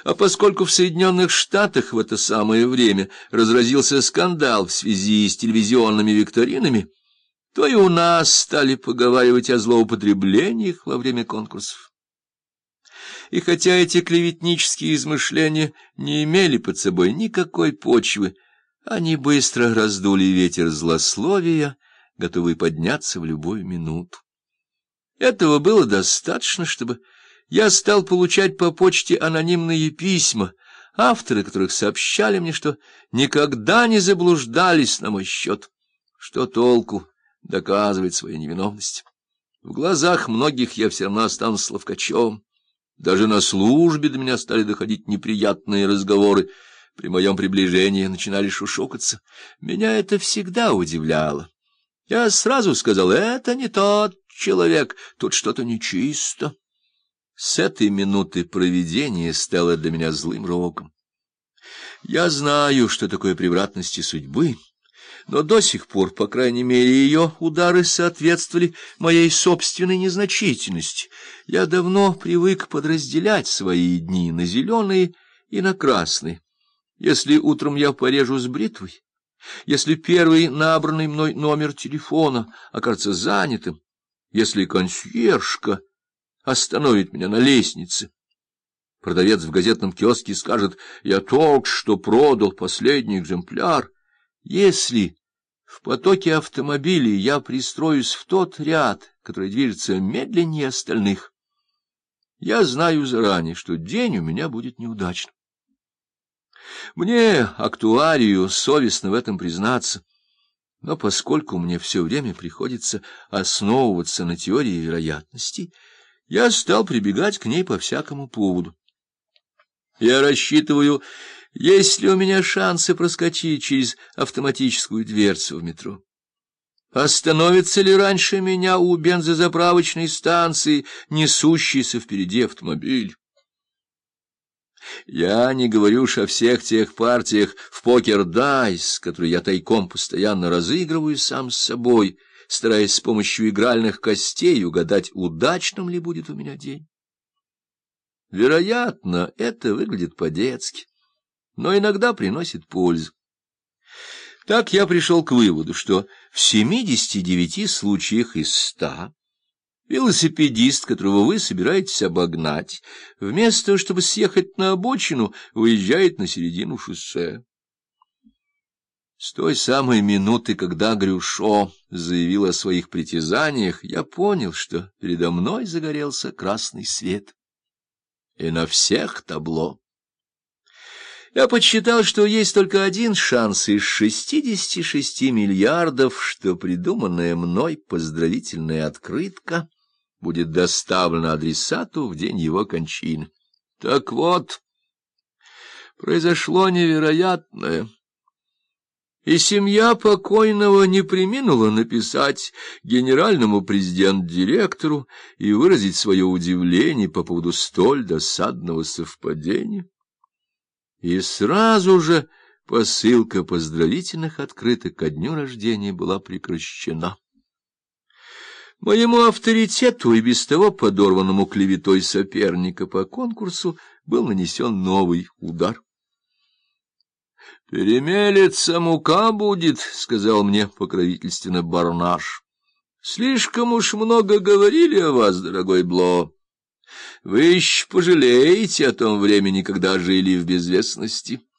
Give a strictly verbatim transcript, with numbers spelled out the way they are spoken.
А поскольку в Соединенных Штатах в это самое время разразился скандал в связи с телевизионными викторинами, то и у нас стали поговаривать о злоупотреблениях во время конкурсов. И хотя эти клеветнические измышления не имели под собой никакой почвы, они быстро раздули ветер злословия, готовый подняться в любую минуту. Этого было достаточно, чтобы я стал получать по почте анонимные письма, авторы которых сообщали мне, что никогда не заблуждались на мой счет. Что толку доказывать свою невиновность? В глазах многих я все равно останусь ловкачом. Даже на службе до меня стали доходить неприятные разговоры. При моем приближении начинали шушукаться. Меня это всегда удивляло. Я сразу сказал: это не тот человек, тут что-то нечисто. С этой минуты провидение стало для меня злым роком. Я знаю, что такое превратности судьбы, но до сих пор, по крайней мере, ее удары соответствовали моей собственной незначительности. Я давно привык подразделять свои дни на зеленые и на красные. Если утром я порежу с бритвой, если первый набранный мной номер телефона окажется занятым, если консьержка остановит меня на лестнице, продавец в газетном киоске скажет: я только что продал последний экземпляр. Если в потоке автомобилей я пристроюсь в тот ряд, который движется медленнее остальных, я знаю заранее, что день у меня будет неудачным. Мне, актуарию, совестно в этом признаться, но поскольку мне все время приходится основываться на теории вероятностей, я стал прибегать к ней по всякому поводу. Я рассчитываю, есть ли у меня шансы проскочить через автоматическую дверцу в метро. Остановится ли раньше меня у бензозаправочной станции несущийся впереди автомобиль? Я не говорю уж о всех тех партиях в покер-дайс, которые я тайком постоянно разыгрываю сам с собой, стараясь с помощью игральных костей угадать, удачным ли будет у меня день. Вероятно, это выглядит по-детски, но иногда приносит пользу. Так я пришел к выводу, что в семидесяти девяти случаях из ста велосипедист, которого вы собираетесь обогнать, вместо того, чтобы съехать на обочину, выезжает на середину шоссе. С той самой минуты, когда Грюшо заявил о своих притязаниях, я понял, что передо мной загорелся красный свет. И на всех табло. Я подсчитал, что есть только один шанс из шестидесяти шести миллиардов, что придуманная мной поздравительная открытка будет доставлена адресату в день его кончины. Так вот, произошло невероятное. И семья покойного не преминула написать генеральному президент-директору и выразить свое удивление по поводу столь досадного совпадения. И сразу же посылка поздравительных открыток ко дню рождения была прекращена. Моему авторитету и без того подорванному клеветой соперника по конкурсу был нанесен новый удар. — Перемелется мука будет, — сказал мне покровительственно Барнаш. — Слишком уж много говорили о вас, дорогой Бло. Вы еще пожалеете о том времени, когда жили в безвестности.